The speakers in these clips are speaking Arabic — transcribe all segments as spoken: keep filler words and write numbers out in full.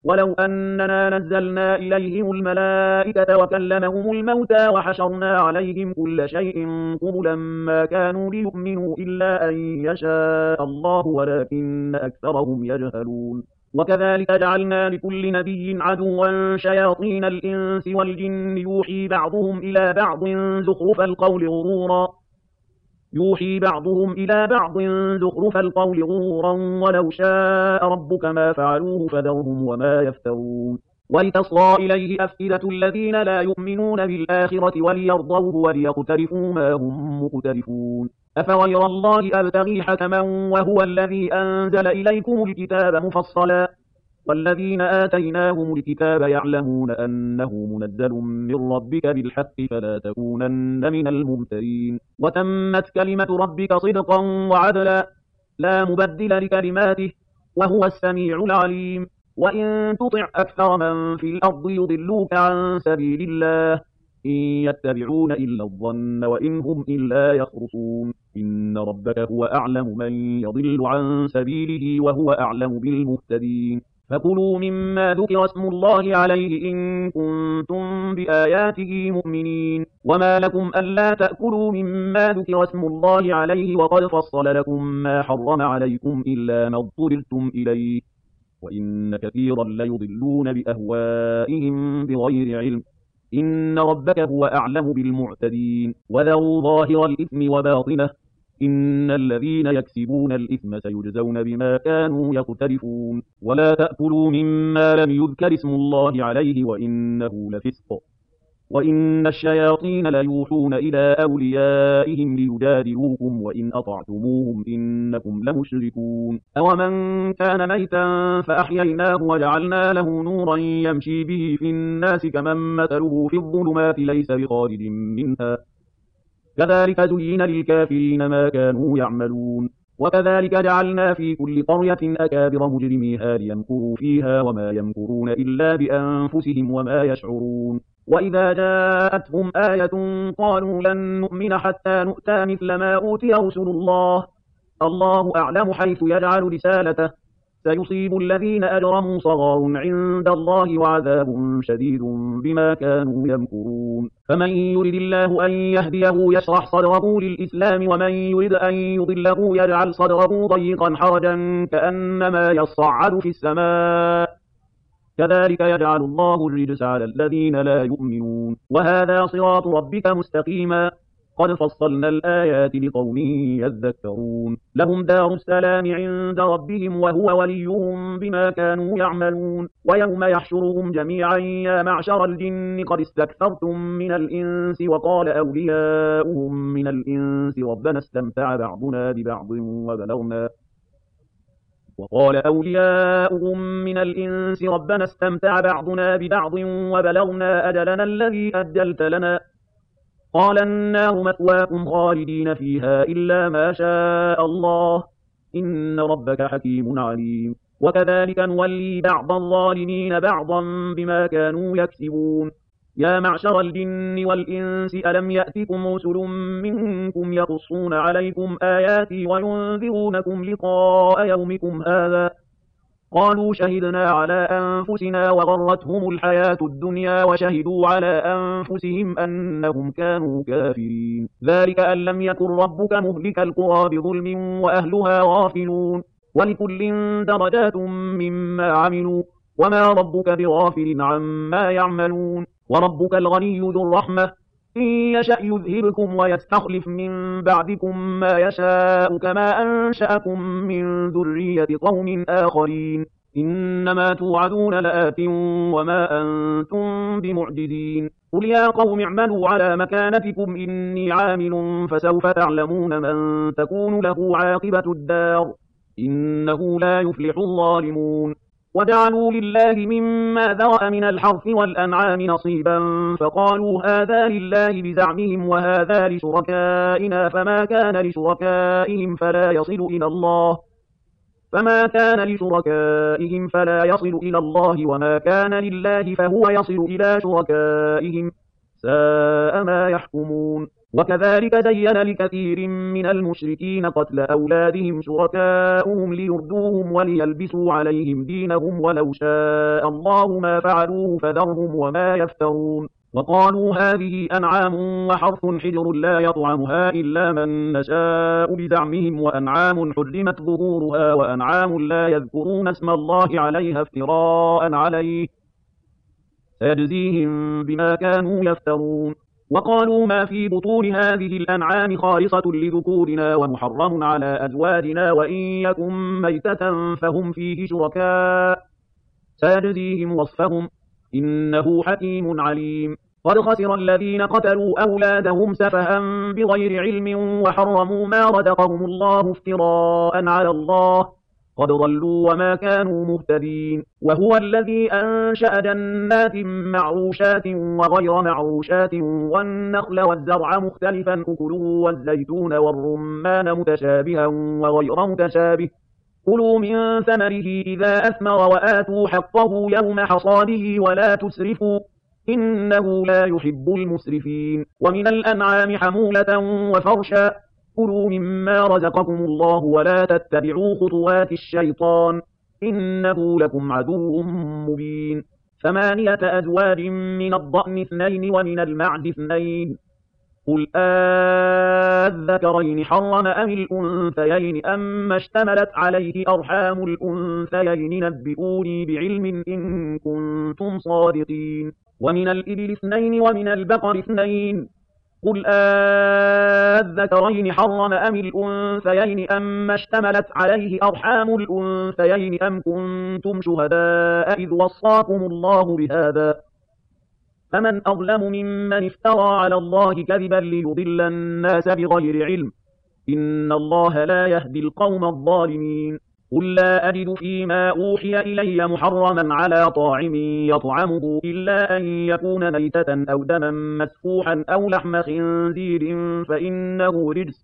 ولو أننا نزلنا إليهم الملائكة وكلمهم الموتى وحشرنا عليهم كل شيء قبلا ما كانوا ليؤمنوا إلا أن يشاء الله ولكن أكثرهم يجهلون. وكذلك جعلنا لكل نبي عدوا شياطين الإنس والجن يوحي بعضهم إلى بعض زخرف القول غرورا يوحي بعضهم إلى بعض زخرف القول غرورا ولو شاء ربك ما فعلوه فذرهم وما يفترون. ولتصغى إليه أفئدة الذين لا يؤمنون بالآخرة وليرضوه وليقترفوا ما هم مقترفون. أفغير الله أبتغي حكما وهو الذي أنزل إليكم الكتاب مفصلا والذين آتيناهم الكتاب يعلمون أنه منزل من ربك بالحق فلا تكونن من الممترين. وتمت كلمة ربك صدقا وعدلا لا مبدل لكلماته وهو السميع العليم. وإن تطع أكثر من في الأرض يضلوك عن سبيل الله إن يتبعون إلا الظن وإن هم إلا يخرصون. إن ربك هو أعلم من يضل عن سبيله وهو أعلم بالمهتدين. فكلوا مما ذكر اسم الله عليه إن كنتم بآياته مؤمنين. وما لكم ألا تأكلوا مما ذكر اسم الله عليه وقد فصل لكم ما حرم عليكم إلا ما اضطررتم إليه وإن كثيرا ليضلون بأهوائهم بغير علم. إن ربك هو أعلم بالمعتدين. وذروا ظاهر الإثم وباطنه إن الذين يكسبون الإثم سيجزون بما كانوا يقترفون. ولا تأكلوا مما لم يذكر اسم الله عليه وإنه لفسق وإن الشياطين ليوحون إلى أوليائهم ليجادلوكم وإن أطعتموهم إنكم لمشركون. أومن كان ميتا فأحييناه وجعلنا له نورا يمشي به في الناس كمن مثله في الظلمات ليس بخارج منها كذلك زين للكافرين ما كانوا يعملون. وكذلك جعلنا في كل قرية أكابر مجرميها ليمكروا فيها وما يمكرون إلا بأنفسهم وما يشعرون. وإذا جاءتهم آية قالوا لن نؤمن حتى نؤتى مثل ما أوتي رسل الله الله أعلم حيث يجعل رسالته سيصيب الذين أجرموا صغار عند الله وعذاب شديد بما كانوا يمكرون. فمن يرد الله أن يهديه يشرح صدره للإسلام ومن يرد أن يضله يجعل صدره ضيقا حرجا كأنما يصعد في السماء كذلك يجعل الله الرجس على الذين لا يؤمنون. وهذا صراط ربك مستقيما قد فصلنا الآيات لقوم يذكرون. لهم دار السلام عند ربهم وهو وليهم بما كانوا يعملون. ويوم يحشرهم جميعا يا معشر الجن قد استكثرتم من الإنس وقال أولياؤهم من الإنس ربنا استمتع بعضنا ببعض وبلغنا وقال أولياؤهم من الإنس ربنا استمتع بعضنا ببعض وبلغنا أجلنا الذي أجلت لنا قال النار مثواكم خالدين فيها إلا ما شاء الله إن ربك حكيم عليم. وكذلك نولي بعض الظالمين بعضا بما كانوا يكسبون. يا معشر الجن والإنس ألم يأتكم رسل منكم يقصون عليكم آياتي وينذرونكم لقاء يومكم هذا قالوا شهدنا على أنفسنا وغرتهم الحياة الدنيا وشهدوا على أنفسهم أنهم كانوا كافرين. ذلك أن لم يكن ربك مهلك القرى بظلم وأهلها غافلون ولكل درجات مما عملوا وما ربك بغافل عما يعملون. وربك الغني ذو الرحمة إن يشأ يذهبكم ويستخلف من بعدكم ما يشاء كما أنشأكم من ذرية قوم آخرين إنما توعدون لآت وما أنتم بمعجزين. قل يا قوم اعملوا على مكانتكم إني عامل فسوف تعلمون من تكون له عاقبة الدار إنه لا يفلح الظالمون. وجعلوا لله مما ذرأ من الحرث والأنعام نصيبا فقالوا هذا لله بزعمهم وهذا لشركائنا فما كان لشركائهم فلا يصل إلى الله فما كان لشركائهم فلا يصل إلى الله وما كان لله فهو يصل إلى شركائهم ساء ما يحكمون. وكذلك زين لكثير من المشركين قتل أولادهم شركاؤهم ليردوهم وليلبسوا عليهم دينهم ولو شاء الله ما فعلوه فذرهم وما يفترون وقالوا هذه أنعام وحرث حجر لا يطعمها إلا من نشاء بزعمهم وأنعام حرمت ظهورها وأنعام لا يذكرون اسم الله عليها افتراء عليه سيجزيهم بما كانوا يفترون وقالوا ما في بطون هذه الأنعام خالصة لذكورنا ومحرم على أزواجنا وإن يكن ميتة فهم فيه شركاء سيجزيهم وصفهم إنه حكيم عليم قد خسر الذين قتلوا أولادهم سفها بغير علم وحرموا ما رزقهم الله افتراء على الله قد ضلوا وما كانوا مهتدين وهو الذي أنشأ جنات معروشات وغير معروشات والنخل والزرع مختلفا أكله والزيتون والرمان متشابها وغير متشابه كلوا من ثمره إذا أثمر وآتوا حقه يوم حصاده ولا تسرفوا إنه لا يحب المسرفين ومن الأنعام حمولة وفرشا كلوا مما رزقكم الله ولا تتبعوا خطوات الشيطان إنه لكم عدو مبين ثمانية أزواج من الضأن اثنين ومن المعد اثنين قل آذكرين حرم أم الأنثيين أم اشتملت عليه أرحام الأنثيين نبئوني بعلم إن كنتم صادقين ومن الإبل اثنين ومن البقر اثنين قل آذكرين حرم أم الأنثيين أم اشتملت عليه أرحام الأنثيين أم كنتم شهداء إذ وصاكم الله بهذا فمن أظلم ممن افترى على الله كذبا ليضل الناس بغير علم إن الله لا يهدي القوم الظالمين قل لا أجد فيما أوحي إلي محرما على طاعم يطعمه إلا أن يكون ميتة أو دما مسفوحا أو لحم خنزير فإنه رجس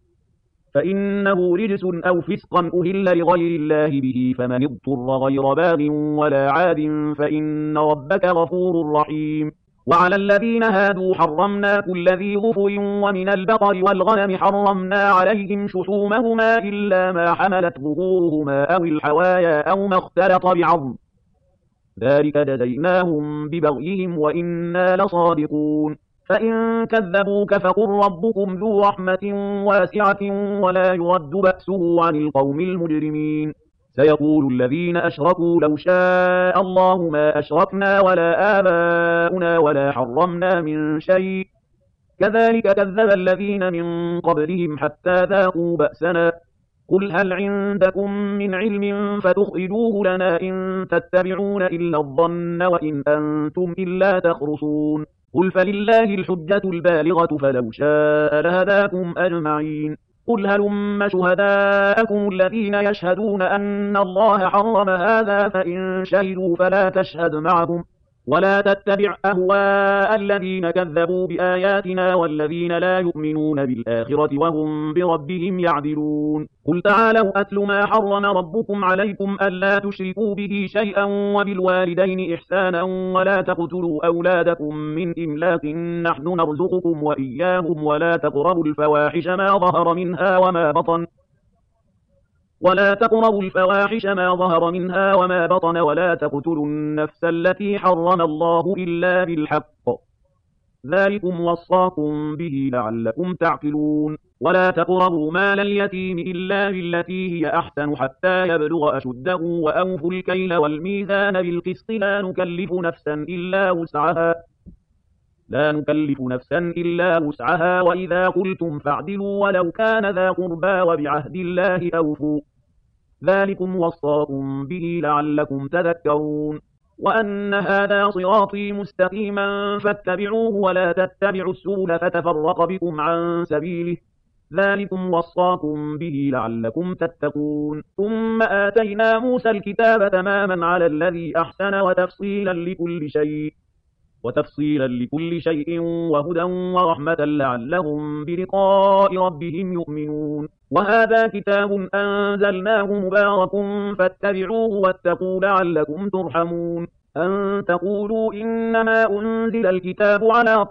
فإنه رجس أو فسقا أهل لغير الله به فمن اضطر غير باغ ولا عاد فإن ربك غفور رحيم وعلى الذين هادوا حرمنا كل ذي ظفر ومن البقر والغنم حرمنا عليهم شحومهما إلا ما حملت ظهورهما أو الحوايا أو ما اختلط بعظم ذلك جزيناهم ببغيهم وإنا لصادقون فإن كذبوك فقل ربكم ذو رحمة واسعة ولا يرد بأسه عن القوم المجرمين سيقول الذين أشركوا لو شاء الله ما أشركنا ولا آباؤنا ولا حرمنا من شيء كذلك كذب الذين من قبلهم حتى ذاقوا بأسنا قل هل عندكم من علم فتخرجوه لنا إن تتبعون إلا الظن وإن أنتم إلا تخرصون قل فلله الحجة البالغة فلو شاء لهداكم أجمعين قل هلم شهداءكم الذين يشهدون أن الله حرم هذا فإن شهدوا فلا تشهد معهم ولا تتبع أهواء الذين كذبوا بآياتنا والذين لا يؤمنون بالآخرة وهم بربهم يعدلون قل تعالوا أتل ما حرم ربكم عليكم ألا تشركوا به شيئا وبالوالدين إحسانا ولا تقتلوا أولادكم من إملاق نحن نرزقكم وإياهم ولا تقربوا الفواحش ما ظهر منها وما بطن ولا تقربوا الفواحش ما ظهر منها وما بطن ولا تقتلوا النفس التي حرم الله إلا بالحق ذلكم وصاكم به لعلكم تعقلون ولا تقربوا مال اليتيم إلا بالتي هي أحسن حتى يبلغ أشده وأوفوا الكيل والميزان بالقسط لا نكلف نفسا إلا وسعها لا نكلف نفسا إلا وسعها وإذا قلتم فاعدلوا ولو كان ذا قربى وبعهد الله أوفوا ذلكم وصاكم به لعلكم تذكرون وأن هذا صراطي مستقيما فاتبعوه ولا تتبعوا السبل فتفرق بكم عن سبيله ذلكم وصاكم به لعلكم تتقون ثم آتينا موسى الكتاب تماما على الذي أحسن وتفصيلا لكل شيء وتفصيلا لكل شيء وهدى ورحمة لعلهم بلقاء ربهم يؤمنون وهذا كتاب أنزلناه مبارك فاتبعوه واتقوا لعلكم ترحمون أن تقولوا إنما أنزل الكتاب على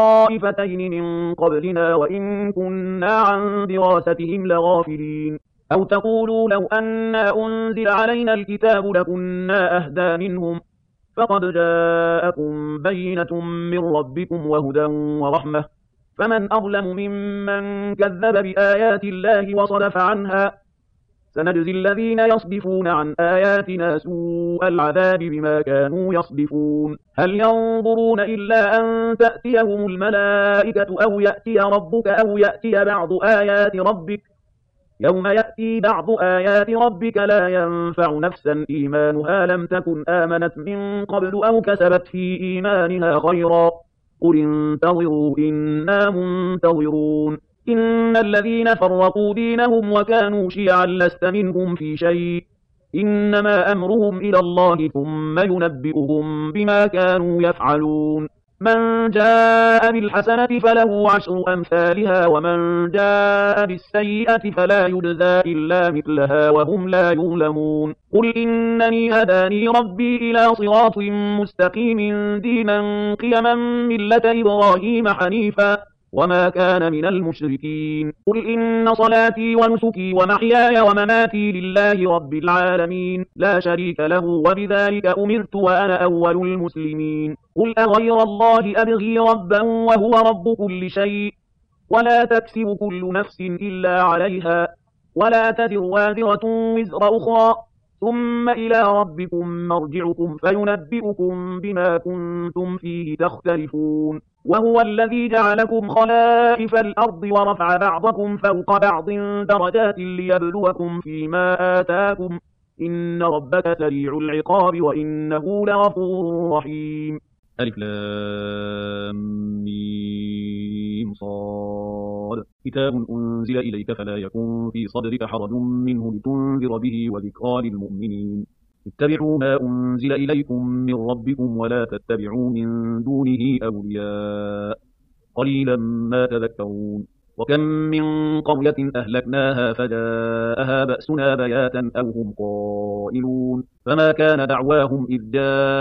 طائفتين من قبلنا وإن كنا عن دراستهم لغافلين أو تقولوا لو أنا أنزل علينا الكتاب لكنا أهدى منهم فقد جاءكم بينة من ربكم وهدى ورحمة فمن أظلم ممن كذب بآيات الله وصدف عنها سنجزي الذين يصدفون عن آياتنا سوء العذاب بما كانوا يصدفون هل ينظرون إلا أن تأتيهم الملائكة أو يأتي ربك أو يأتي بعض آيات ربك يوم يأتي بعض آيات ربك لا ينفع نفسا إيمانها لم تكن آمنت من قبل أو كسبت في إيمانها خيرا قل انتظروا إنا منتظرون إن الذين فرقوا دينهم وكانوا شيعا لست منهم في شيء إنما أمرهم إلى الله ثم ينبئهم بما كانوا يفعلون من جاء بالحسنة فله عشر أمثالها ومن جاء بالسيئة فلا يجزى إلا مثلها وهم لا يظلمون قل إنني هداني ربي إلى صراط مستقيم دينا قيما ملة إبراهيم حنيفا وما كان من المشركين قل إن صلاتي ونسكي ومحياي ومماتي لله رب العالمين لا شريك له وبذلك أمرت وأنا أول المسلمين قل أغير الله أبغي ربا وهو رب كل شيء ولا تكسب كل نفس إلا عليها ولا تزر وازرة وزر أخرى ثم إلى ربكم مرجعكم فينبئكم بما كنتم فيه تختلفون وهو الذي جعلكم خلائف الأرض ورفع بعضكم فوق بعض درجات ليبلوكم فيما آتاكم إن ربك سريع العقاب وإنه لغفور رحيم ألف لام ميم صاد كتاب أنزل إليك فلا يكن في صدرك حرج منه لتنذر به وذكرى للمؤمنين اتبعوا ما أنزل إليكم من ربكم ولا تتبعوا من دونه أولياء قليلا ما تذكرون وكم من قرية أهلكناها فجاءها بأسنا بياتا أو هم قائلون فما كان دعواهم إذ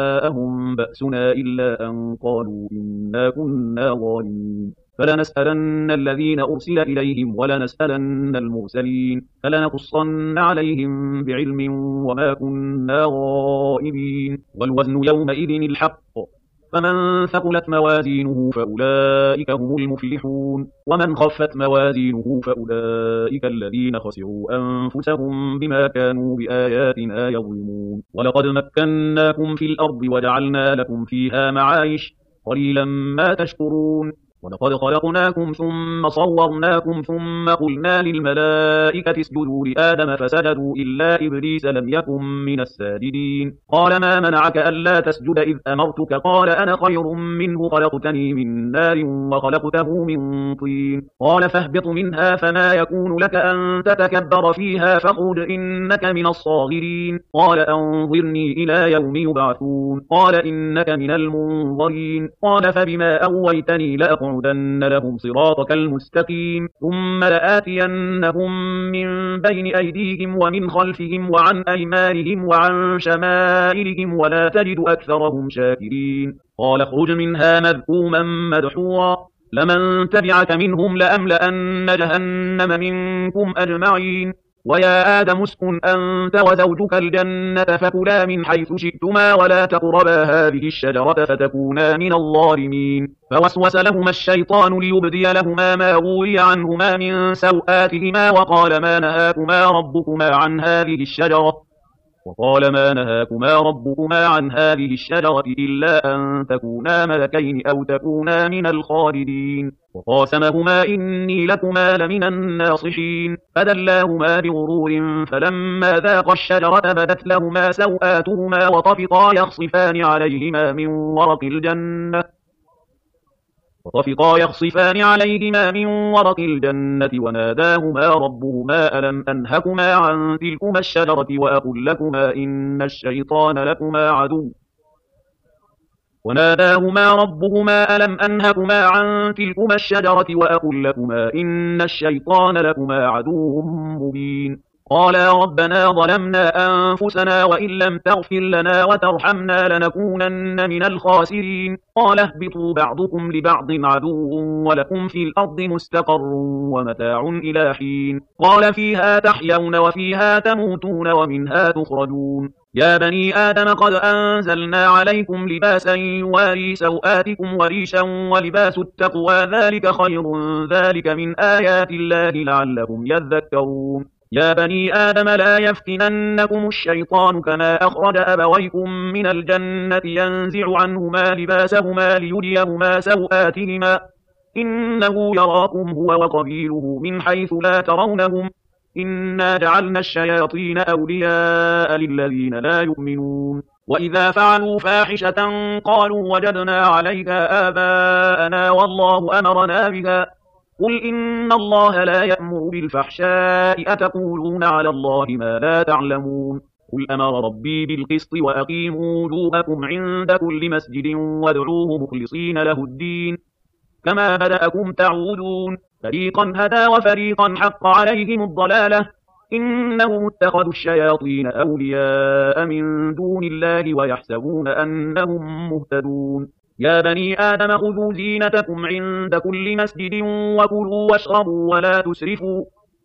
جاءهم بأسنا إلا أن قالوا إنا كنا ظالمين فلنسألن الذين أرسل إليهم ولنسألن المرسلين فلنقصن عليهم بعلم وما كنا غائبين والوزن يومئذ الحق فمن ثقلت موازينه فأولئك هم المفلحون ومن خفت موازينه فأولئك الذين خسروا أنفسهم بما كانوا بآياتنا يظلمون ولقد مكناكم في الأرض وجعلنا لكم فيها معايش قليلا ما تشكرون ولقد خلقناكم ثم صورناكم ثم قلنا للملائكة اسجدوا لآدم فسجدوا إلا إبليس لم يكن من الساجدين قال ما منعك ألا تسجد إذ أمرتك قال أنا خير منه خلقتني من نار وخلقته من طين قال فاهبط منها فما يكون لك أن تتكبر فيها فاخرج إنك من الصاغرين قال أنظرني إلى يوم يبعثون قال إنك من المنظرين قال فبما أويتني لأقعدن لهم صراطك المستقيم ثم لآتينهم من بين أيديهم ومن خلفهم وعن أيمانهم وعن شمائلهم ولا تجد أكثرهم شاكرين قال اخرج منها مذءوما مدحورا لمن تبعك منهم لأملأن جهنم منكم أجمعين ويا آدم اسكن أنت وزوجك الجنة فكلا من حيث شئتما ولا تقربا هذه الشجرة فتكونا من الظالمين فوسوس لهما الشيطان ليبدي لهما ما غوي عنهما من سوآتهما وقال ما نهاكما ربكما عن هذه الشجرة وقال ما نهاكما ربكما عن هذه الشجرة إلا أن تكونا ملكين أو تكونا من الخالدين وقاسمهما إني لكما لمن الناصحين فدلاهما بغرور فلما ذاقا الشجرة بدت لهما سوآتهما وطفقا يخصفان عليهما من ورق الجنة وطفقا يخصفان عليهما من ورق الجنة وناداهما ربهما ألم أنهكما عن تلكما الشجرة وأقل لكما إن الشيطان لكما عدو وناداهما ربهما ألم أنهكما عن تلكما الشجرة وأقل لكما إن الشيطان لكما عدو مبين قالا ربنا ظلمنا أنفسنا وإن لم تغفر لنا وترحمنا لنكونن من الخاسرين قال اهبطوا بعضكم لبعض عدو ولكم في الأرض مستقر ومتاع إلى حين قال فيها تحيون وفيها تموتون ومنها تخرجون يا بني آدم قد أنزلنا عليكم لباسا يواري سوآتكم وريشا ولباس التقوى ذلك خير ذلك من آيات الله لعلهم يذكرون يا بني آدم لا يفتننكم الشيطان كما أخرج أبويكم من الجنة ينزع عنهما لباسهما ليريهما سوآتهما إنه يراكم هو وقبيله من حيث لا ترونهم إنا جعلنا الشياطين أولياء للذين لا يؤمنون وإذا فعلوا فاحشة قالوا وجدنا عليها آباءنا والله أمرنا بها قل إن الله لا يأمر بالفحشاء أتقولون على الله ما لا تعلمون قل أمر ربي بالقسط وأقيموا وجوهكم عند كل مسجد وادعوه مخلصين له الدين كما بدأكم تعودون فريقا هدى وفريقا حق عليهم الضلالة إنهم اتخذوا الشياطين أولياء من دون الله ويحسبون أنهم مهتدون يا بني آدم خذوا زينتكم عند كل مسجد وكلوا واشربوا ولا تسرفوا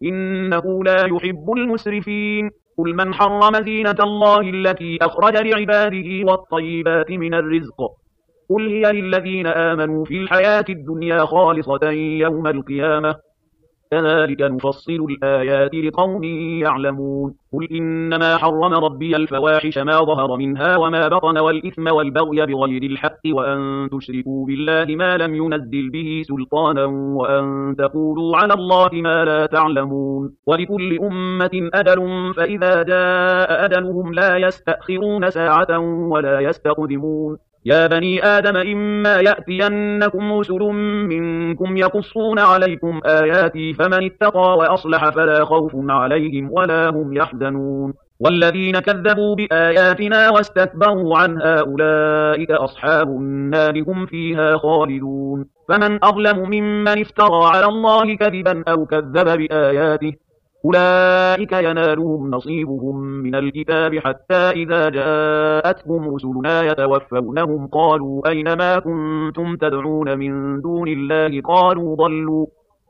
إنه لا يحب المسرفين قل من حرم زينة الله التي أخرج لعباده والطيبات من الرزق قل هي للذين آمنوا في الحياة الدنيا خالصة يوم القيامة كذلك نفصل الآيات لقوم يعلمون قل إنما حرم ربي الفواحش ما ظهر منها وما بطن والإثم والبغي بغير الحق وأن تشركوا بالله ما لم ينزل به سلطانا وأن تقولوا على الله ما لا تعلمون ولكل أمة أجل فإذا جاء أجلهم لا يستأخرون ساعة ولا يستقدمون يا بني آدم إما يأتينكم رسل منكم يقصون عليكم آياتي فمن اتقى وأصلح فلا خوف عليهم ولا هم يحزنون والذين كذبوا بآياتنا واستكبروا عنها أولئك أصحاب النار هم فيها خالدون فمن أظلم ممن افترى على الله كذبا أو كذب بآياته أولئك ينالهم نصيبهم من الكتاب حتى إذا جاءتهم رسلنا يتوفونهم قالوا أين ما كنتم تدعون من دون الله قالوا ضلوا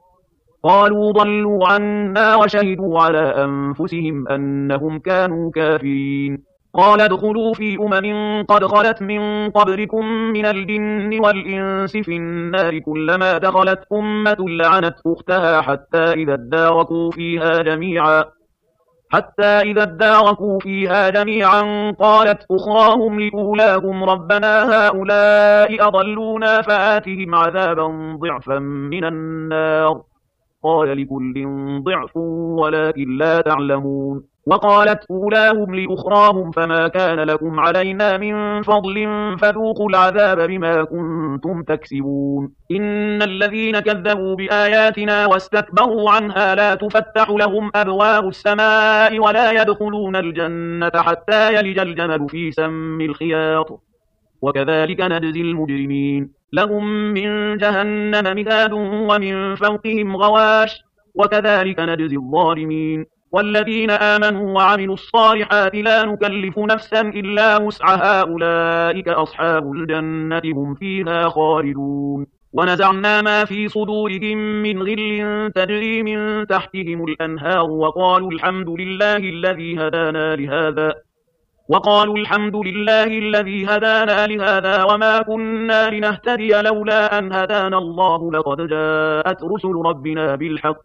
قالوا ضلوا عنا وشهدوا على أنفسهم أنهم كانوا كافرين قال ادخلوا في أمم قد خلت من قبلكم من الجن والإنس في النار كلما دخلت أمة لعنت أختها حتى إذا اداركوا فيها جميعا حتى إذا اداركوا فيها جميعا قالت أخراهم لأولاهم ربنا هؤلاء أضلونا فآتهم عذابا ضعفا من النار قال لكل ضعف ولكن لا تعلمون وقالت أولاهم لأخراهم فما كان لكم علينا من فضل فذوقوا العذاب بما كنتم تكسبون إن الذين كذبوا بآياتنا واستكبروا عنها لا تفتح لهم أبواب السماء ولا يدخلون الجنة حتى يلج الجمل في سم الخياط وكذلك نجزي المجرمين لهم من جهنم مهاد ومن فوقهم غواش وكذلك نجزي الظالمين والذين آمنوا وعملوا الصالحات لا نكلف نفسا إلا وسعها أولئك أصحاب الجنة هم فيها خالدون ونزعنا ما في صدورهم من غل تجري من تحتهم الأنهار وقالوا الحمد لله الذي هدانا لهذا وقالوا الحمد لله الذي هدانا لهذا وما كنا لنهتدي لولا أن هدانا الله لقد جاءت رسل ربنا بالحق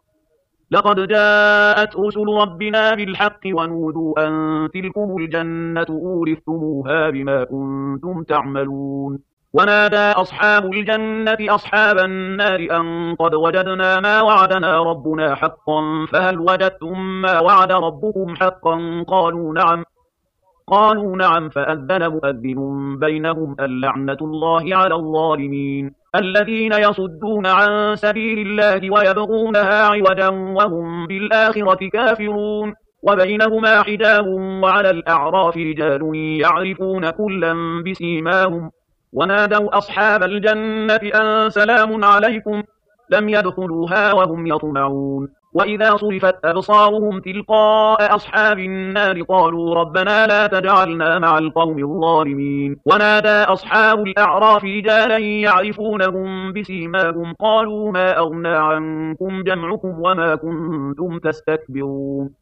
لقد جاءت رسل ربنا بالحق ونودوا أن تلكم الجنة أورثتموها بما كنتم تعملون ونادى أصحاب الجنة أصحاب النار أن قد وجدنا ما وعدنا ربنا حقا فهل وجدتم ما وعد ربكم حقا قالوا نعم قالوا نعم فأذن مؤذن بينهم اللعنة الله على الظالمين الذين يصدون عن سبيل الله ويبغونها عوجا وهم بالآخرة كافرون وبينهما حجاب وعلى الأعراف رجال يعرفون كلا بسيماهم ونادوا أصحاب الجنة أن سلام عليكم لم يدخلوها وهم يطمعون وإذا صرفت أبصارهم تلقاء أصحاب النار قالوا ربنا لا تجعلنا مع القوم الظالمين. ونادى أصحاب الأعراف رجالا يعرفونهم بسيماهم قالوا ما أغنى عنكم جمعكم وما كنتم تستكبرون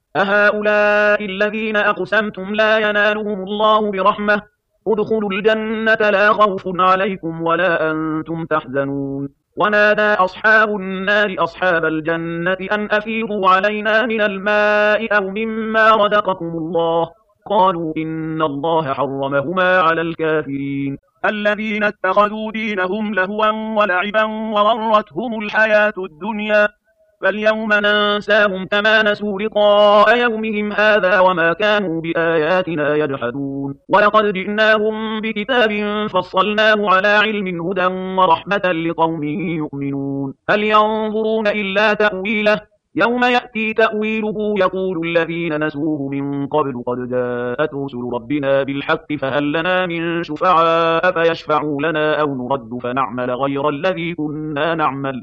أهؤلاء الذين أقسمتم لا ينالهم الله برحمة ادخلوا الجنة لا خوف عليكم ولا أنتم تحزنون. ونادى أصحاب النار أصحاب الجنة أن أفيضوا علينا من الماء أو مما رزقكم الله قالوا إن الله حرمهما على الكافرين الذين اتخذوا دينهم لهوا ولعبا وغرتهم الحياة الدنيا فاليوم ننساهم كما نسوا لقاء يومهم هذا وما كانوا بآياتنا يجحدون ولقد جئناهم بكتاب فصلناه على علم هدى ورحمة لقوم يؤمنون هل ينظرون إلا تأويله يوم يأتي تأويله يقول الذين نسوه من قبل قد جاءت رسل ربنا بالحق فهل لنا من شفعاء فيشفعوا لنا أو نرد فنعمل غير الذي كنا نعمل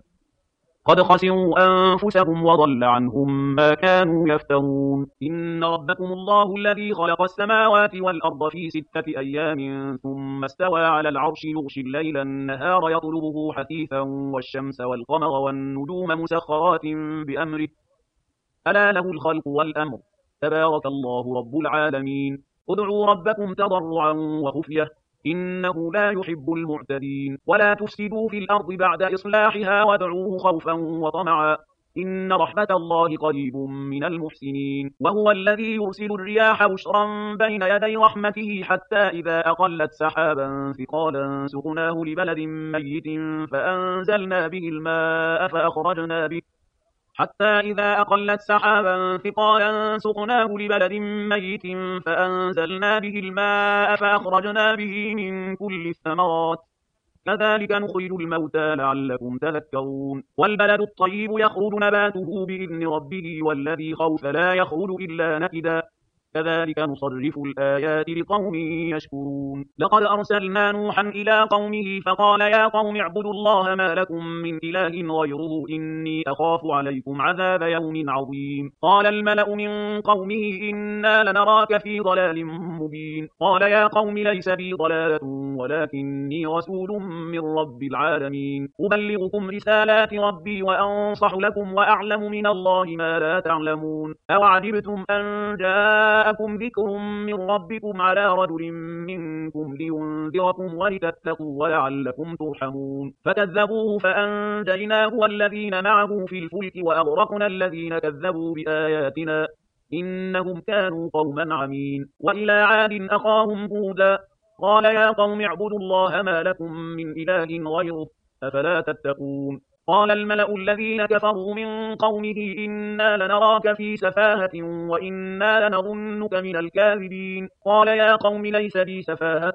قد خسروا أنفسهم وضل عنهم ما كانوا يفترون إن ربكم الله الذي خلق السماوات والأرض في ستة أيام ثم استوى على العرش يغشي الليل النهار يطلبه حثيثا والشمس والقمر والنجوم مسخرات بأمره ألا له الخلق والأمر تبارك الله رب العالمين ادعوا ربكم تضرعا وخفية إنه لا يحب المعتدين ولا تفسدوا في الأرض بعد إصلاحها وادعوه خوفا وطمعا إن رحمة الله قريب من المحسنين وهو الذي يرسل الرياح بشرا بين يدي رحمته حتى إذا أقلت سحابا ثقالا سقناه لبلد ميت فأنزلنا به الماء فأخرجنا به حتى إذا أقلت سحابا ثقالا سقناه لبلد ميت فأنزلنا به الماء فأخرجنا به من كل الثمرات كذلك نخرج الموتى لعلكم تذكرون والبلد الطيب يخرج نباته بإذن ربه والذي خوف لا يخرج إلا نكدا كذلك نصرف الآيات لقوم يشكرون لقد أرسلنا نوحا إلى قومه فقال يا قوم اعبدوا الله ما لكم من إله غيره إني أخاف عليكم عذاب يوم عظيم قال الملأ من قومه إنا لنراك في ضلال مبين قال يا قوم ليس بي ضلالة ولكني رسول من رب العالمين أبلغكم رسالات ربي وأنصح لكم وأعلم من الله ما لا تعلمون أوعجبتم أن جاء جاءكم ذكر من ربكم على رجل منكم لينذركم ولتتقوا ولعلكم ترحمون فكذبوه فأنجيناه والذين معه في الفلك وأغرقنا الذين كذبوا بآياتنا إنهم كانوا قوما عمين وإلى عاد أخاهم هودا قال يا قوم اعبدوا الله ما لكم من إله غيره أفلا تتقون قال الملأ الذين كفروا من قومه إنا لنراك في سفاهة وإنا لنظنك من الكاذبين قال يا قوم ليس بي سفاهة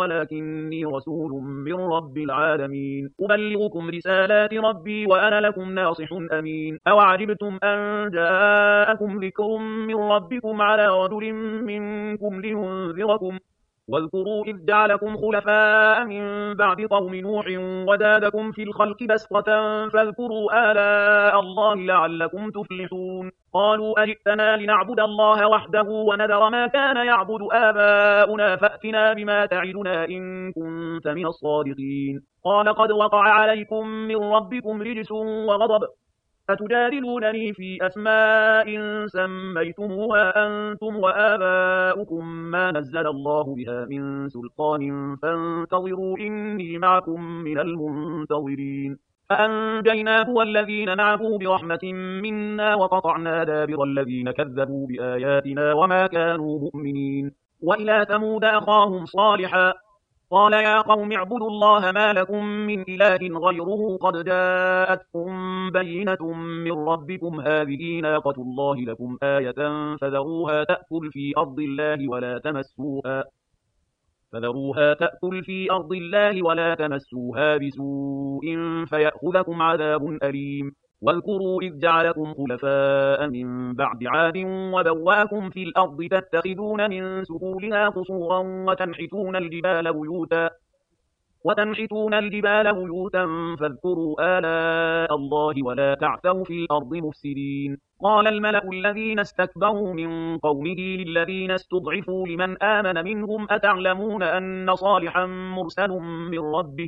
ولكني رسول من رب العالمين أبلغكم رسالات ربي وأنا لكم ناصح أمين أوعجبتم أن جاءكم ذكر من ربكم على رجل منكم لينذركم واذكروا إذ جعلكم خلفاء من بعد قوم نوح وزادكم في الخلق بسطة فاذكروا آلاء الله لعلكم تفلحون قالوا أجئتنا لنعبد الله وحده ونذر ما كان يعبد آباؤنا فأتنا بما تعدنا إن كنت من الصادقين قال قد وقع عليكم من ربكم رجس وغضب أتجادلونني في أسماء سميتموها أنتم وآباؤكم ما نزل الله بها من سلطان فانتظروا إني معكم من المنتظرين فأنجيناه والذين معه برحمة منا وقطعنا دابر الذين كذبوا بآياتنا وما كانوا مؤمنين وإلى ثمود أخاهم صالحا قال يا قوم اعبدوا الله ما لكم من إله غيره قد جاءتكم بينة من ربكم هذه ناقة الله لكم آية فذروها تأكل في أرض الله ولا تمسوها فذروها تأكل في أرض الله ولا تمسوها بسوء فيأخذكم عذاب أليم واذكروا إذ جعلكم خلفاء من بعد عاد وبوأكم في الأرض تتخذون من سهولها قصورا وتنحتون الجبال بيوتا وتنحتون الجبال بيوتا فاذكروا آلاء الله ولا تعثوا في الأرض مفسدين قال الملأ الذين استكبروا من قومه للذين استضعفوا لمن آمن منهم أتعلمون أن صالحا مرسل من ربه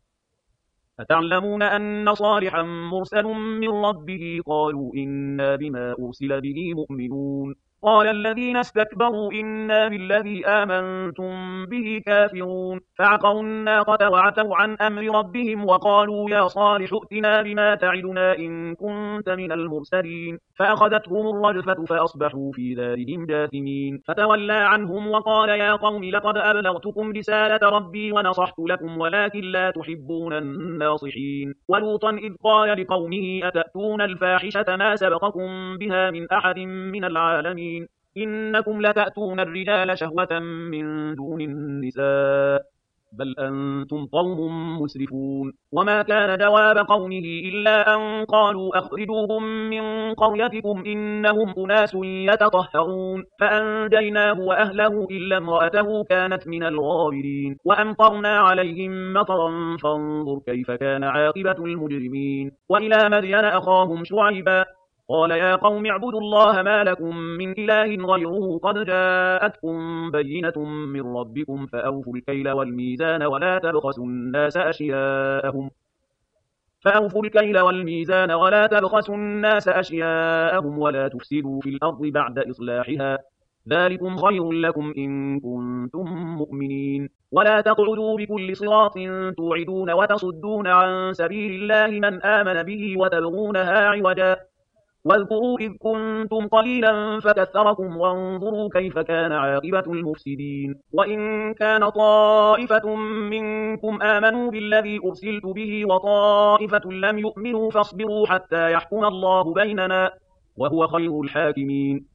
أتعلمون أن صالحا مرسل من ربه قالوا إنا بما أرسل به مؤمنون قال الذين استكبروا إنا بالذي آمنتم به كافرون فعقروا الناقة وعتوا عن أمر ربهم وقالوا يا صالح ائتنا بما تعدنا إن كنت من المرسلين فأخذتهم الرجفة فأصبحوا في دارهم جاثمين فتولى عنهم وقال يا قوم لقد أبلغتكم رسالة ربي ونصحت لكم ولكن لا تحبون الناصحين ولوطا إذ قال لقومه أتأتون الفاحشة ما سبقكم بها من أحد من العالمين إنكم لتأتون الرجال شهوة من دون النساء بل أنتم قوم مسرفون وما كان جواب قومه إلا أن قالوا أخرجوهم من قريتكم إنهم أناس يتطهرون فأنجيناه وأهله إلا امرأته كانت من الغابرين وأمطرنا عليهم مطرا فانظر كيف كان عاقبة المجرمين وإلى مدين أخاهم شعيبا قال يا قوم اعبدوا الله ما لكم من إله غيره قد جاءتكم بينة من ربكم فأوفوا الكيل والميزان ولا تبخسوا الناس أشياءهم فأوفوا الكيل والميزان ولا تبخسوا الناس أشياءهم ولا تفسدوا في الأرض بعد إصلاحها ذلكم خير لكم إن كنتم مؤمنين ولا تقعدوا بكل صراط توعدون وتصدون عن سبيل الله من آمن به وتبغونها عوجا واذكروا إذ كنتم قليلا فكثركم وانظروا كيف كان عاقبة المفسدين وإن كان طائفة منكم آمنوا بالذي أرسلت به وطائفة لم يؤمنوا فاصبروا حتى يحكم الله بيننا وهو خير الحاكمين